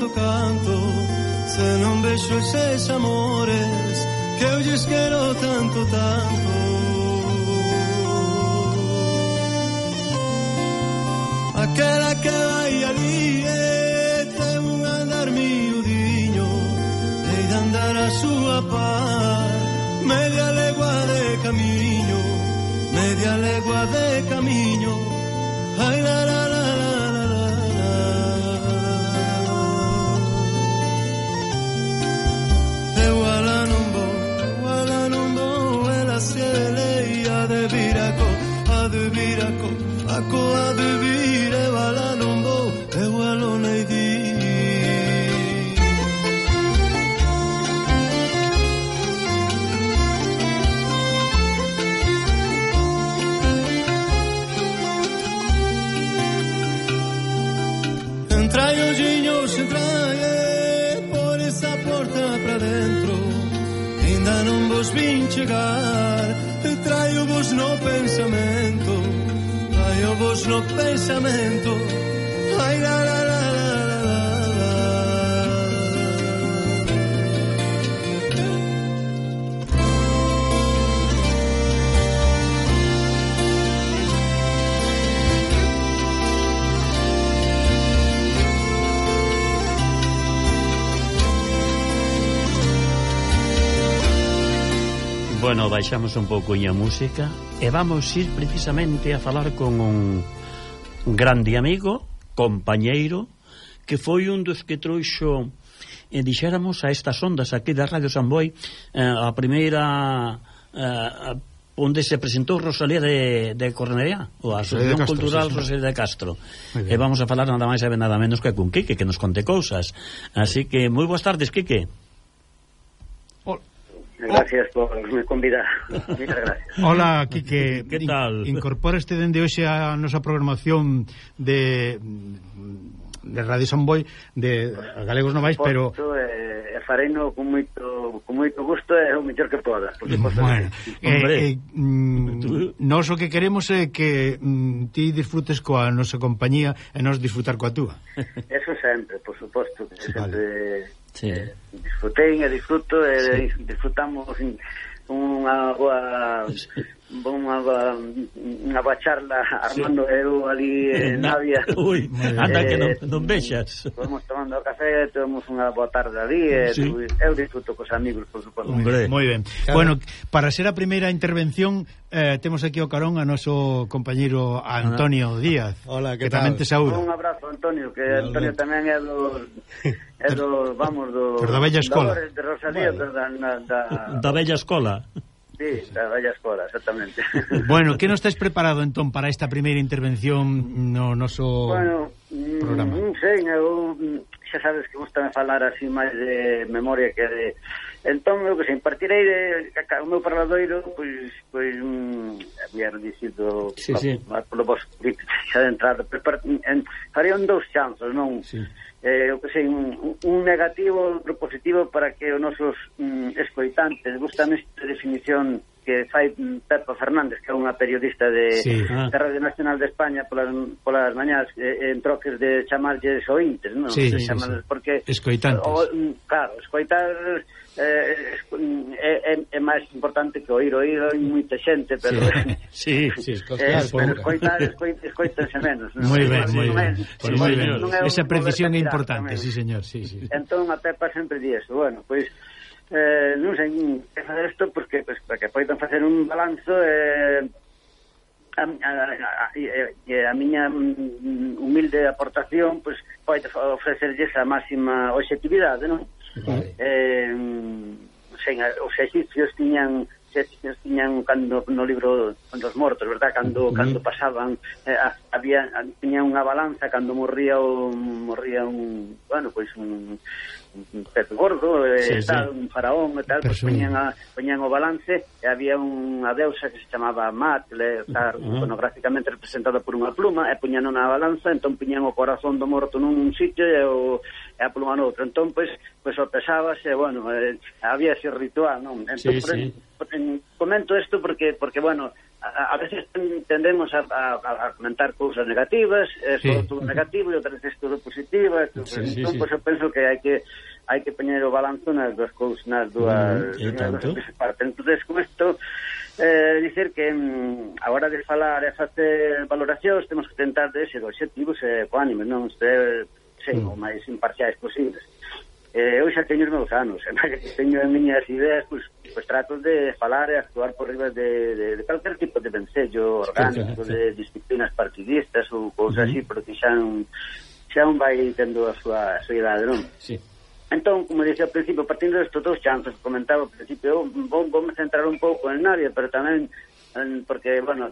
canto, canto, se non vexo eses amores que eu lles quero tanto, tanto. Aquela que vai ali ten un andar miudiño, hei de andar a súa par, media legua de camiño, media legua de camiño. Ai la la la la la la. Eu ala non vou, ela se leia de viraco, a de viraco, a coa de vira, eu ala non vou, eu alo nei di. Entrai os giños, entrai por esa porta pra dentro, ainda non vos vin chegar, traio vos no pensamento, traio vos no pensamento, ai la la la la la la la. Bueno, baixamos un pouco a música e vamos ir precisamente a falar con un grande amigo, compañeiro, que foi un dos que trouxo, dixéramos, a estas ondas aquí da Radio Samboy, a primeira onde se presentou Rosalía de Cornellá, ou a Asociación Cultural Rosalía de Castro. E vamos a falar nada máis e nada menos que con Quique, que nos conte cousas. Así que, moi boas tardes, Quique. Gracias por me convidar. Muchas gracias. Hola, Quique. Que tal? Incorporaste dende hoxe a nosa programación de Radio Samboy de Galegos Novais, pero fareino con moito gusto e o mellor que poda. Bueno, nós o que queremos é que ti disfrutes coa nosa compañía e nós disfrutar coa túa. Eso sempre, por suposto, que sempre sí. Disfrutei e disfruto e disfrutamos unha boa charla Armando e eu ali en Navia. Ui, anda que non vexas. Estamos tomando café, temos unha boa tarde ali e sí. Eu disfruto cos amigos, por suposto. Moi ben. Claro. Bueno, para ser a primeira intervención temos aquí ao carón a noso compañeiro Antonio Díaz. Hola, que tamén te saúda. Un abrazo, Antonio, que Antonio tamén é do da bella escola de Rosalía, da bella escola. Sí, da bella escola, exactamente. Bueno, que non estás preparado entón para esta primeira intervención no noso programa? Non sei, eu xa sabes que gusta falar así máis de memoria que de... Entón, eu que sei, partirei o meu parladoiro, pois había dicido polo vos xa de entrada, farían dous chanzos, non? Sí. Eu que sei, un negativo, outro positivo para que os nosos escoitantes gustan esta definición que fai Pepa Fernández, que é unha periodista de Radio Nacional de España polas mañás, en troques de chamarlles ointes, non? Sí, porque escoitantes. Claro, escoitar é máis importante que oír hai moita xente, pero escoitanse menos. Moi ben. Esa precisión é importante, sí, señor. Entón a Pepa sempre di eso. Bueno, pois non sei que facer isto porque para que poidan facer un balanzo a miña humilde aportación pois pode ofrecerlles a máxima objetividade, non? Vale. Os exercicios tiñan cando no libro dos mortos, verdad? Cando pasaban tiñan unha balanza cando morría un pez gordo, un faraón e tal, pois poñían o balance e había unha deusa que se chamaba Mat, iconográficamente representada por unha pluma, e poñían na balanza, entón poñían o corazón do morto nun sitio e a pluma no outro. Entón, pois o pesábase, había ese ritual, non? Entón, comento isto porque bueno, a veces tendemos a comentar cousas negativas, todo negativo, e outras veces todo positivo, entón, pois eu penso que hai que poñer o balanzo nas dúas cousas, nas dúas que se parten. Entón, con isto, dicer que a hora de falar e facer valoracións temos que tentar de ser obxectivos e ecuánimes, non ser o máis imparciais posibles. Eu xa teño os meus anos, que teño as miñas ideas, pois trato de falar e actuar por riba de calquer tipo de vencello orgánico, de disciplinas partidistas ou cousas así, porque xa un vai tendo a súa idade, non? Sí. Entón, como dixía ao principio, partindo destos dous chanzos que comentaba ao principio, eu vou me centrar un pouco en Navia, pero tamén porque, bueno,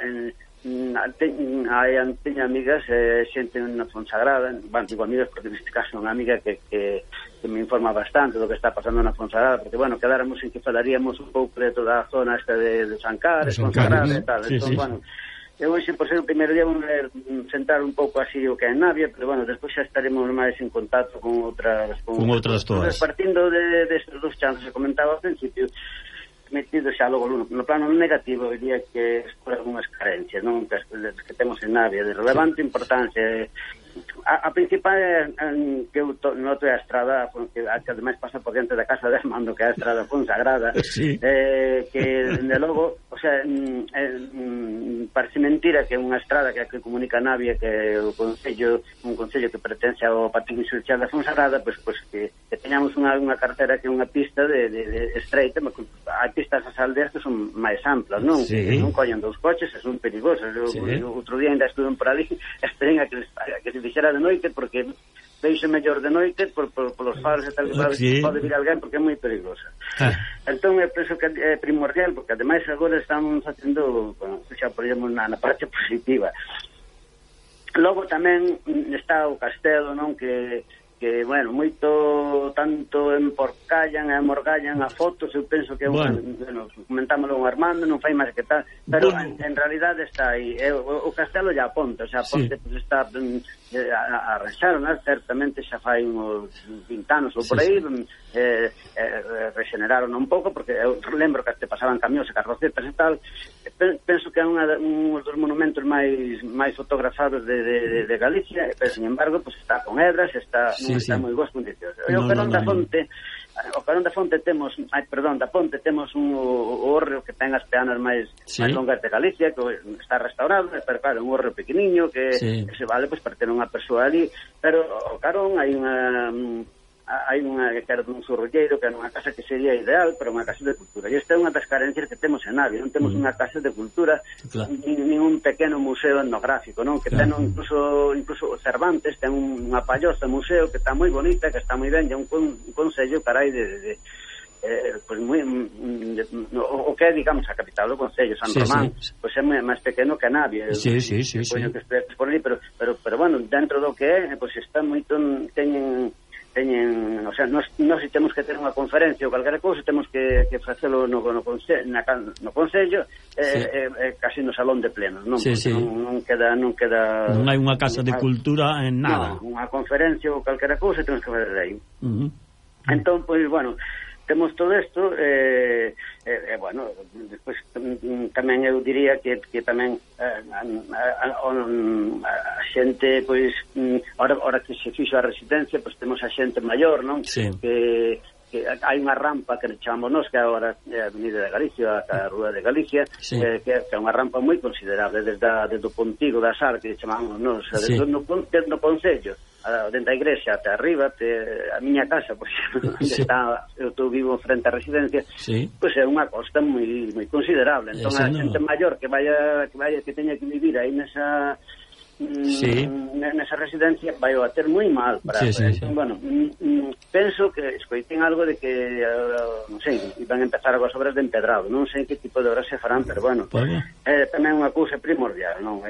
teño amigas, xente na Fonsagrada, digo amigas porque neste caso unha amiga que me informa bastante do que está pasando na Fonsagrada, porque, bueno, quedáramos en que falaríamos un pouco de toda a zona esta de Sancares, Fonsagrada e tal, entón, bueno, eu hoxe, por ser o primeiro día, vou sentar un pouco así o que é en Navia, pero, bueno, despois xa estaremos máis en contacto con outras todas. Partindo destes dos chanzos que comentaba ao principio, metido xa logo no plano negativo, diría que por algunhas carencias, non, que temos en Navia de relevante importancia. A principal é que eu noto a estrada, que ademais pasa por diante da casa de Armando, que é a estrada Fonsagrada, que, de logo, o sea, parece mentira que unha estrada que comunica Navia, que é un concello que pertence ao Partido Social da Fonsagrada, pois que teñamos unha cartera que é unha pista de estreita, hai pistas ás aldeas que son máis amplas, non? Non collen dous coches, son perigosas. Outro día ainda estuve por ali, esperen a que se fixera de noite, porque veixe mellor de noite polos faros e tal, que pode vir alguén porque é moi peligrosa. Entón, eu penso que é primordial, porque ademais agora estamos facendo, xa poríamos na parte positiva. Logo tamén está o castelo, non, que bueno, moito tanto emporcallan e amorgallan a fotos, eu penso que bueno, comentámoslo con Armando, non fai máis que tal, pero en realidade está aí, o castelo ya aponta, o sea, aponte pues, está arranxaron, certamente xa fai uns 20 anos ou por aí, regeneraron un pouco, porque eu lembro que te pasaban camións e carrocetas e tal. Penso que é un dos monumentos máis fotografados de Galicia, pero, sin embargo, pues, está con hedras, está moi boas condicións. O Carón da Ponte temos, da Ponte temos un hórreo que ten as peanas máis longas de Galicia, que está restaurado, pero claro, un hórreo pequeniño que se vale pues, para ter unha persoa ali, pero o Carón hai unha que era dun zurrolleiro, que era unha casa que sería ideal para unha casa de cultura, e esta é unha das carencias que temos en Navia, non temos unha casa de cultura, nin un pequeno museo etnográfico, non, que ten incluso Cervantes ten unha palloza museo que está moi bonita, que está moi ben, e un concello carai pues moi o que é, digamos, a capital do concello, San Román, pues é máis pequeno que Navia, supoño que estés por ali, pero bueno, dentro do que é, pues está moito, teñen, o sea, nós temos que ter unha conferencia ou calquera cousa, temos que facelo no concello, casi no salón de plenos, non? Non queda non hai unha casa de cultura en nada. Unha conferencia ou calquera cousa temos que fazer aí. Entón, pois, bueno, temos todo isto, bueno, despois tamén eu diría que tamén a xente, pois, ahora que se fixo a residencia, pois temos a xente maior, non? Que hai unha rampa que chamamos nós, que agora é a Avenida de Galicia, a Rúa de Galicia, que é unha rampa moi considerable, desde o Pontigo da Sar, que chamamos nós, desde no Concello, dentro da igrexa até arriba, a miña casa, por exemplo, eu estou vivo frente á residencia, pois é unha costa moi considerable. Entón, a xente maior que teña que vivir aí nesa residencia vai a ter moi mal para bueno, penso que escoitén algo de que non sei, iban a empezar agora as obras de empedrado, non sei que tipo de obras se farán, pero bueno, tamén unha cousa primordial, non?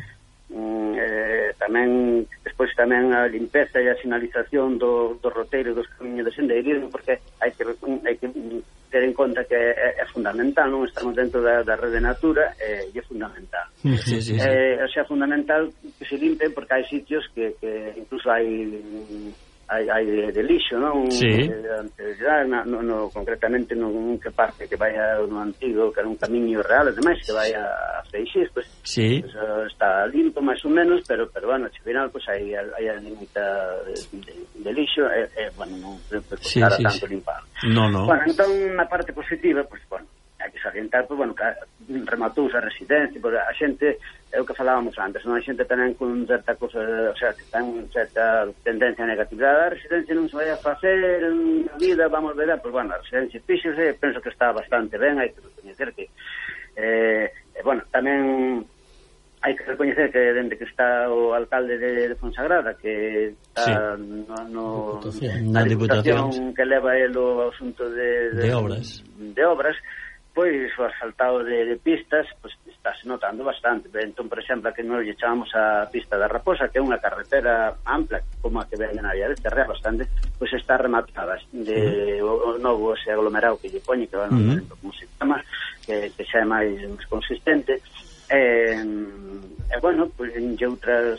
Tamén despois tamén a limpeza e a sinalización do roteiro dos camiños de sendeirismo, porque hai que ter en conta que é fundamental, non? Estamos dentro da rede Natura e é fundamental. O sea, fundamental que se limpe, porque hai sitios que incluso hai hai de lixo, non? Sí. Concretamente non que parte que vai no antigo, que era un camiño real, ademais que vai a Freixís, pues, sí. Pues, está limpo máis ou menos, pero bueno, ao final pues hai moita de lixo, bueno, non costara tanto limpar. No. Bueno, entón, na parte positiva, pues, bueno, hai que salientar, pues, bueno, que rematouse a residencia, porque a xente, é o que falábamos antes, non? A xente ten con certa cosa, o sea, que ten certa tendencia a negatividade, a residencia non se vai a facer na vida, vamos ver, pues, bueno, a residencia fíxose, penso que está bastante ben, hai que recoñecer que, bueno, tamén hai que recoñecer que dende que está o alcalde de Fonsagrada, que está na Diputación que leva o asunto de obras, pois o asfaltado de pistas, pois estáse notando bastante. Entón, por exemplo, que nós lle chamamos a pista da Raposa, que é unha carretera ampla, como a que ven na área de Terrea, bastante, pois está rematada o novo ese aglomerado que lle poñe, que va como se chama, que xa é máis consistente. Bueno, pois e outras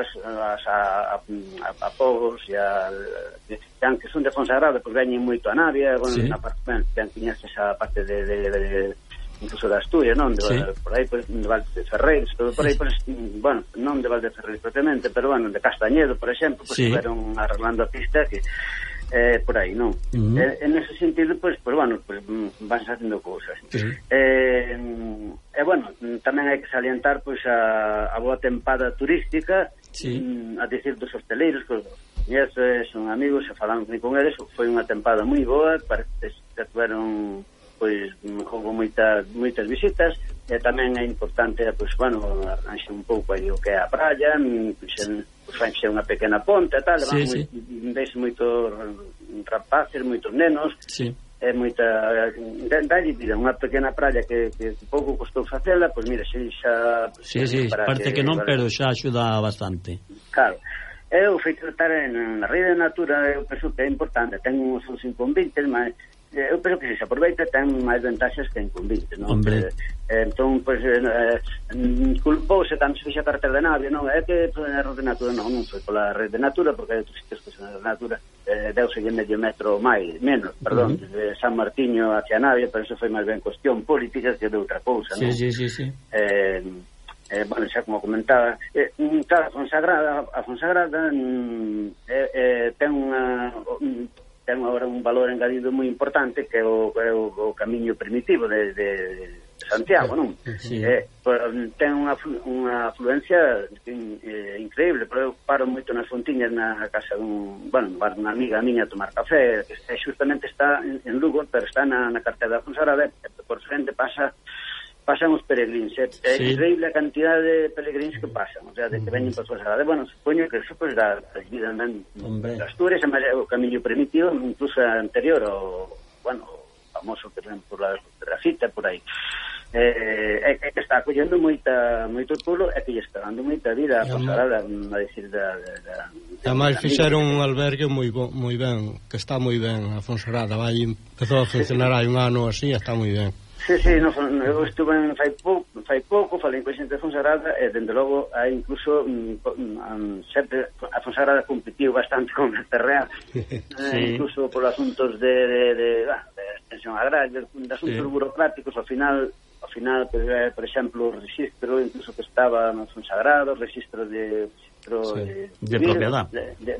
a Pobos e que son de Fonsagrada, pois veñen moito a Navia, bueno, na parte ben tiñas esa parte de incluso de Asturias, non? Por aí, pois, de Valdeferreiros, todo por aí, pois, bueno, non de Valdeferreiros propiamente, pero bueno, de Castañedo, por exemplo, pois estiveron arreglando a pista que por aí, non? En ese sentido, pois, bueno, pois van facendo cousas. Bueno, tamén hai que salientar pois a boa tempada turística, a dicir dos hosteleiros, que son amigos, e falamos con eles, foi unha tempada moi boa, parece que tuveron, pois, houve moitas visitas, e tamén é importante, pois, bueno, arranxe un pouco aí o que é a praia, pois fanxe unha pequena ponte e tal, veis moitos rapaces, moitos nenos, é moita unha pequena praia que pouco costou facela, pois mira, xa parece que non, pero xa axuda bastante. Claro, eu fui tratar na Rede de Natura, eu penso que é importante, ten uns inconvenientes, mas eu penso que se aproveita ten máis ventaxas que inconvenientes, non? Entón, pois, culpouse cando se fixa a carretera de Navia, non? É que a Rede de Natura non foi pola Rede de Natura, porque hai outros sitios que son a Rede de Natura, deuselle medio metro menos, perdón, de San Martiño hacia Navia, pero eso foi máis ben cuestión política que de outra cousa, non? Sí. Bueno, xa como comentaba, claro, a Fonsagrada ten agora un valor engadido moi importante, que é o camiño primitivo de Santiago, non? Ten unha afluencia increíble, pero eu paro moito nas fontiñas na casa dun unha amiga miña a tomar café, que justamente está en Lugo, pero está na cartera da Fonsagrada, por frente pasan os peregrins, é increíble a cantidad de peregrins que pasan, o sea, de que veñen para Fonsagrada. Bueno, supoño que eso pues da vida de Asturias, é o camiño primitivo, incluso anterior ao, bueno, famoso que ven por la grafita, por aí. É que está acollendo moito pulo, e que lle está dando moita vida a Fonsagrada, a decir Ademais fixeron un albergue moi ben, que está moi ben a Fonsagrada, empezou a funcionar hai un ano así, está moi ben. Sí, eu estuve fai pouco, falei con xente de Fonsagrada, e dende logo hai incluso sempre a Fonsagrada competiu bastante con a Terrea, incluso por asuntos de extensión agraria, de asuntos burocráticos, ao final, por exemplo, o registro, incluso que estaba no Fonsagrada, o registro de propiedade.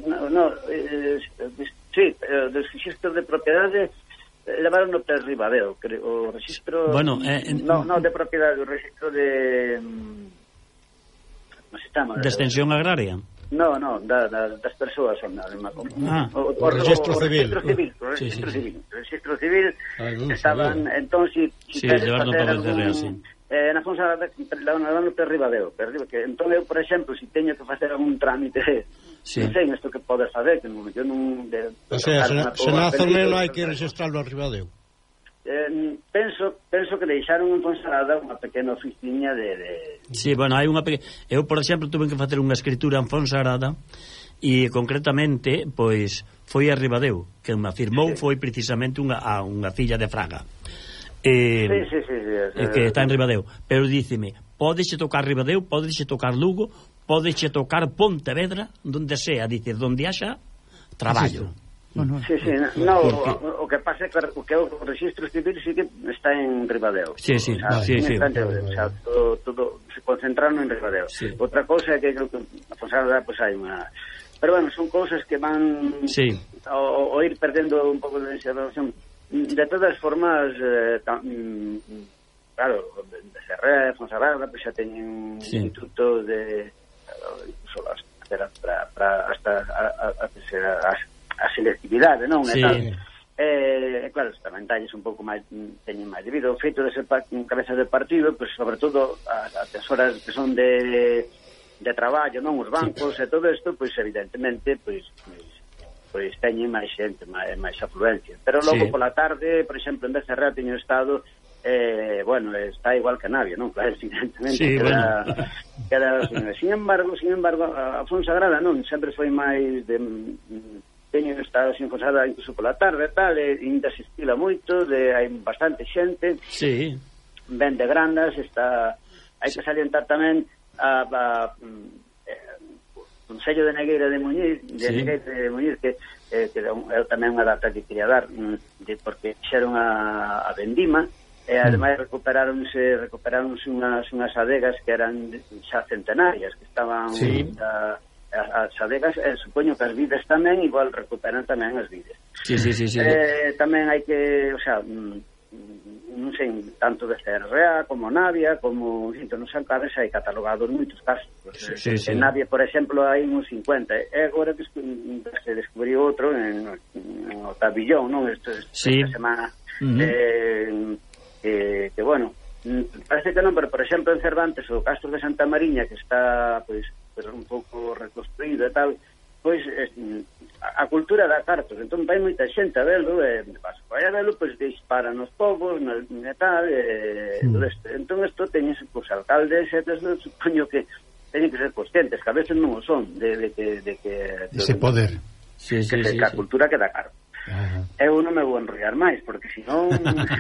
Del registro de propiedade levaron no Pérez Ribadeo, o registro... Bueno, no de propiedade, o registro de... ¿Cómo se chama? De extensión agraria? No, das persoas son o registro civil. O registro civil estaban, entón, si levaron no Pérez Ribadeo, sí. Na Fonsagrada levaron no Pérez Ribadeo, entón eu, por exemplo, se teño que facer algún trámite, non sei isto que podes fazer, que eu non... O sea, se nace o neno hai que registrarlo a Ribadeo. Penso que deixaron en Fonsagrada unha pequena oficina de... Sí, bueno, hai unha pequena... Eu, por exemplo, tuve que facer unha escritura en Fonsagrada e, concretamente, pois, foi a Ribadeo, que me afirmou foi precisamente unha filla de Fraga. Sí. Que está en Ribadeo. Pero díceme, pódese tocar Ribadeo, pódese tocar Lugo, pódese tocar Pontevedra, donde sea, dice, donde haxa traballo. Sí, no, o que pasa é que o registro civil sí que está en Ribadeo. Sí. O sea, todo se concentraron en Ribadeo. Outra cousa é que creo que a Fonsagrada pues hai unha... Pero bueno, son cousas que van o ir perdendo un pouco de relación. De todas formas, claro, de Serra, Fonsagrada, pues xa teñen institutos de... incluso hasta a selectividade, non? Sí. Claro, tamén talles un pouco máis, teñen máis debido ao feito de ser cabeza de partido, pues, sobre todo as horas que son de traballo, non? Os bancos e todo isto, pues evidentemente, pues teñen máis xente, máis afluencia. Pero logo pola tarde, por exemplo, en Becerra teño estado, bueno, está igual que Navia, non? Claro, evidentemente. Sin embargo, a Fonsagrada non, sempre foi máis de... teño estado sin Fonsagrada incluso pola tarde tal, e ainda se estila moito, hai bastante xente, ben de grandas, hai que salientar tamén o Concello de Negueira de Muñiz, que é tamén unha data que quería dar, porque fixeron a vendima, e ademais recuperáronse unhas adegas que eran xa centenarias, que estaban as adegas, supoño que as vides tamén igual recuperan tamén as vides. Sí. Tamén hai que, o sea, non sei, tanto de CRA como Navia, como non San Carles, hai catalogados moitos casos. En Navia, por exemplo, hai uns 50, e agora que se descubriu outro en o Tabillón, non? Esta semana, que bueno, parece que non, pero por exemplo en Cervantes o Castro de Santa Mariña, que está pois un pouco reconstruído e tal, pois a cultura da cartos, entón vai moita xente a verlo, vai a verlo, pois disparan os povos e tal, entón isto teñen os alcaldes e supoño que teñen que ser conscientes, que a veces non o son de que ese poder que a cultura queda caro. Eu non me vou enrollar máis, porque senón...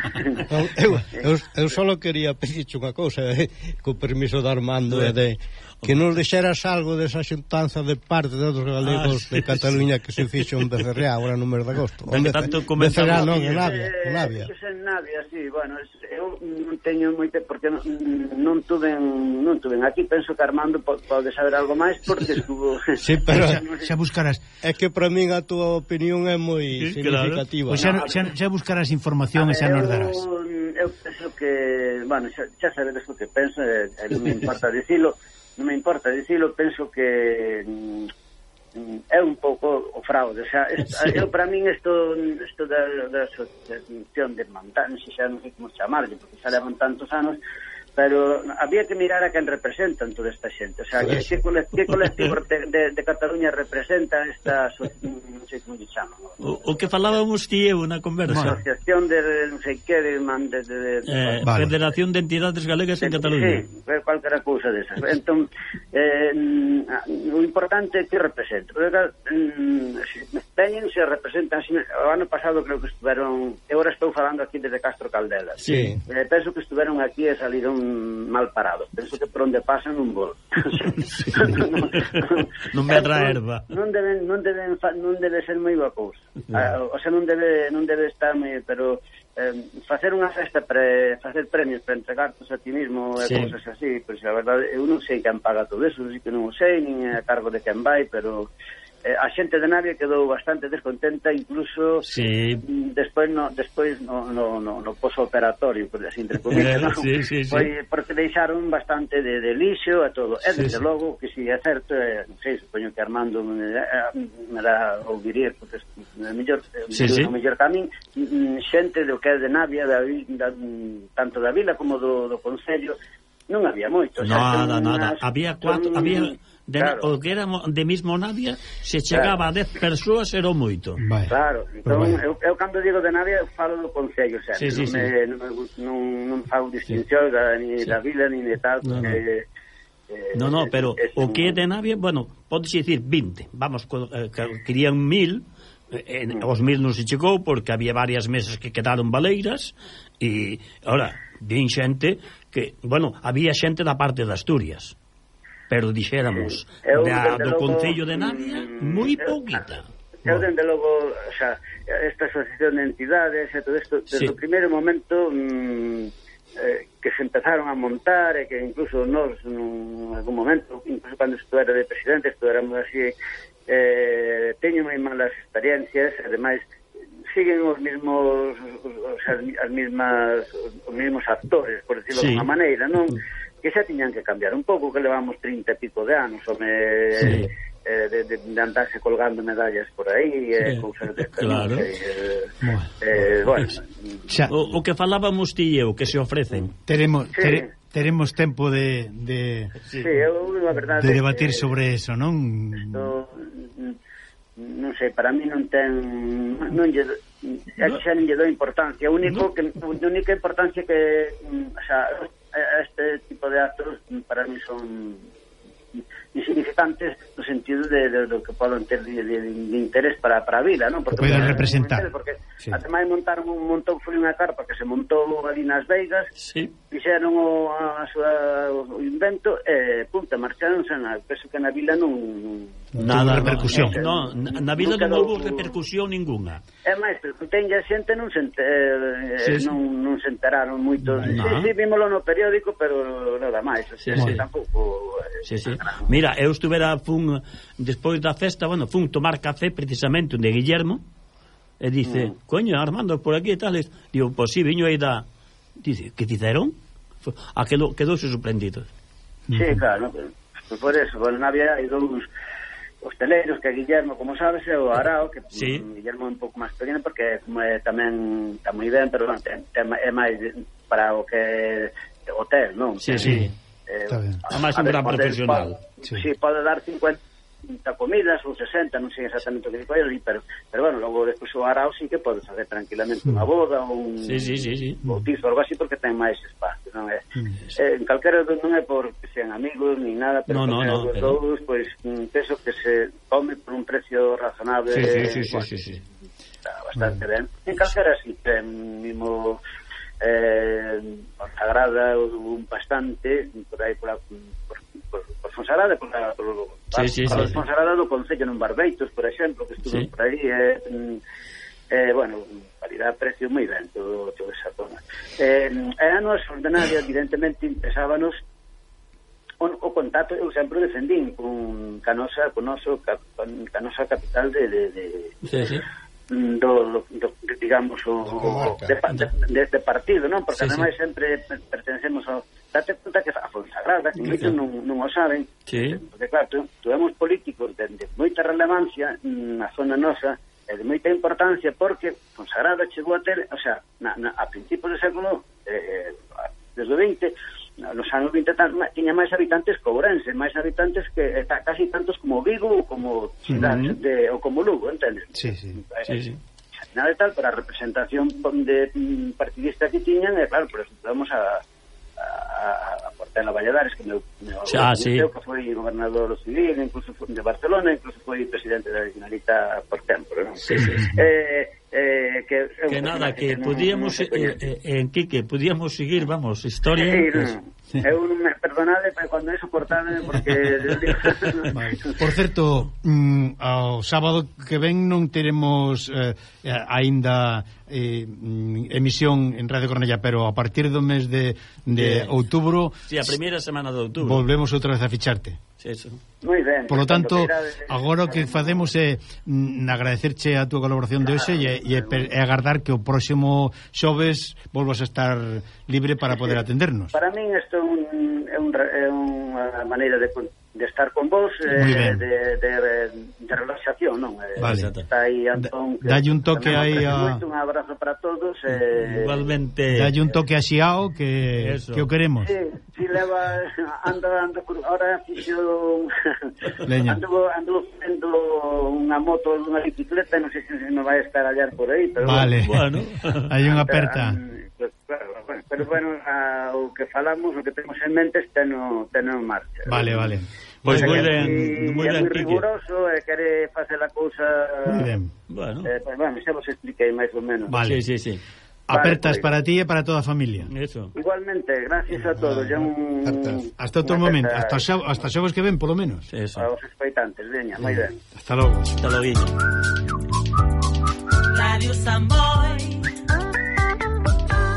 eu só quería pedirche unha cousa, co permiso de Armando, de que nos deixeras algo desa xuntanza de parte dos galegos de Cataluña que se fixo en Becerra agora no mes de agosto. Becerra non, en Navia. En Navia, sí, bueno, eu non teño moito, porque non tuve aquí, penso que Armando pode saber algo máis, porque estuvo... Sí, pero xa buscarás. É que para min a túa opinión é moi significativa. Pois xa buscarás información e xa nos darás. Eu penso que, bueno, xa sabedes o que penso, non me importa dicilo, penso que é un pouco o fraude, o sea, eu para min isto da asociación de montañas, xa non sei como chamarlle, porque xa levan tantos anos, pero había que mirar a quen representan toda esta xente, o sea, que colectivo de Cataluña representa esta, non sei como se chama, o que falábamos ti eu na conversa, asociación de non sei que, Federación de Entidades Galegas en Cataluña, cualquiera cousa desas. Entón, o importante é que representa, se representan, o ano pasado creo que estuveron, eu ahora estou falando aquí desde Castro Caldelas, penso que estuveron aquí e saliron mal parados, penso que por onde pasan un bol. Non me atrae erva. Non debe ser moi boa cousa. O sea, non debe estar moi, pero facer unha festa facer premios para entregartos a ti mismo e cousas así, pois a verdade, eu non sei quen paga todo eso, así que non o sei, nin a cargo de quen vai, pero a xente de Navia quedou bastante descontenta, incluso despois no posoperatorio, por así entre comillas, foi porque deixaron bastante de lixo e todo, e desde logo que si é certo, non sei, supoño que Armando me dá ouvirir, porque é mellor camín, xente do que é de Navia, tanto da vila como do concello, non había moito. Nada, había 4, o que era de mismo Navia, se chegaba a 10 persoas era moito. Claro, entón eu cando digo de Navia eu falo do concello, o sea, non fago distinción ni da vila ni de tal, porque no, pero o que é de Navia, bueno, podes dicir 20, vamos, querían 1000, os 1000 non se chegou porque había varias mesas que quedaron baleiras, e ahora vin xente que, bueno, había xente da parte de Asturias, pero dixéramos do Concello de Navia moi pouquita. Eu, dende logo, o sea, esta asociación de entidades e todo isto, desde o primeiro momento que se empezaron a montar, e que incluso nós, en algún momento, incluso cando estuera de presidente, estuéramos así, teño moi malas experiencias, e ademais siguen os mismos, o sea, os mismos actores, por decirlo de unha maneira, non? Que xa tiñan que cambiar un pouco, que levamos 30 e pico de anos, de andarse colgando medallas por aí, cousas destas. Claro. Bueno, o que falábamos ti e eu, que se ofrecen. Teremos tempo de a verdade, de debatir sobre eso, non? Non sei, para mí non xa lle dou importancia. A única importancia que, o sea, este tipo de actos para mí son insignificantes no sentido de lo que poden ter de interés para a vida, non? Porque poden representar. Porque ademais montaron foi unha carpa que se montou ali nas Veigas, fixeron o invento e punta, marcharonse. Penso que na vila non nada repercusión. Na vila non houve repercusión ninguna. É máis, porque tenha xente non se enteraron moito. Sí, vímolo no periódico, pero nada máis. Tampouco. Mira, eu fun despois da festa, fun tomar café precisamente onde Guillermo, e dice, coño, Armando, por aquí e tal. Digo, pois si, viño aí dice, que fixeron? Quedouse sorprendido. Sí, claro, por eso, non había aí dous hosteleiros, que Guillermo, como sabes, e o Arao, que Guillermo é un pouco máis pequeno, porque tamén está moi ben, pero é máis para o que hotel, non? Sí. Máis un gran profesional. Sí, pode dar 50 comidas ou 60, non sei exactamente o que digo aí, pero bueno, logo despois o Arao sí que pode facer tranquilamente unha boda ou un bautizo, algo así, porque ten máis espacio, non é? En calquera non é porque sean amigos ni nada, pero os dous, pois penso que se come por un precio razonable. Sí. Está bastante ben. En calquera sí, mismo Fonsagrada un bastante por aí por Fonsagrada, por Fonsagrada do Concello non Barbeitos, por exemplo, que estuvo por aí, bueno, calidad precio moi ben toda esa zona. A nos ordenaria, evidentemente, interesábanos o contacto. Eu sempre defendín con Canosa capital digamos deste partido, non? Porque ademais sempre pertencemos ao... Date conta que a Fonsagrada, que moitos non o saben, porque claro, tuvemos políticos de moita relevancia na zona nosa, e de moita importancia, porque Fonsagrada chegou a ter, o sea, a principios do século desde o 20, nos anos 20 tiña máis habitantes que Ourense, máis habitantes que casi tantos como Vigo ou como cidades ou como Lugo, entendes? Sí. Nada de tal, pero a representación partidista que tiñan, claro, por eso vamos a Portela Valladares, que meu que foi gobernador civil, incluso foi de Barcelona, incluso foi presidente da Generalitat por tempo, non? Que nada, que podíamos Enrique, podíamos seguir, historia. Eu non me perdonade, pero cuando é soportable, porque Por certo, ao sábado que ven non teremos aínda emisión en Radio Cornellá, pero a partir do mes de outubro, a primeira semana de outubro, volvemos outra vez a ficharte. Moi ben. Por lo tanto, agora o que facemos é agradecerche a túa colaboración de hoxe e agardar que o próximo xoves volvas a estar libre para poder atendernos. Para min isto é unha maneira de estar con vos, de relaxación, non? Vale. Está aí Antón, dalle un toque aí un abrazo para todos. Igualmente. Dalle un toque a Xiao, que o queremos. Sí, leva, anda, ahora fixo ando fendo unha moto, unha bicicleta, non sei se me vai estar a hallar por aí, pero vale, bueno, hai unha aperta. Pero bueno, o que falamos, o que temos en mente está no marcha. Vale. Pois moi ben, moi riguroso, e quere facer a cousa moi ben. Bueno, xa vos expliquei máis ou menos. Vale. Sí. Apertas para ti e para toda a familia. Eso. Igualmente, gracias a todos. Hasta outro momento, hasta xogos que ven, polo menos. Eso. A os espaitantes, veña, moi ben. Hasta logo. Hasta logo. Radio Samboy.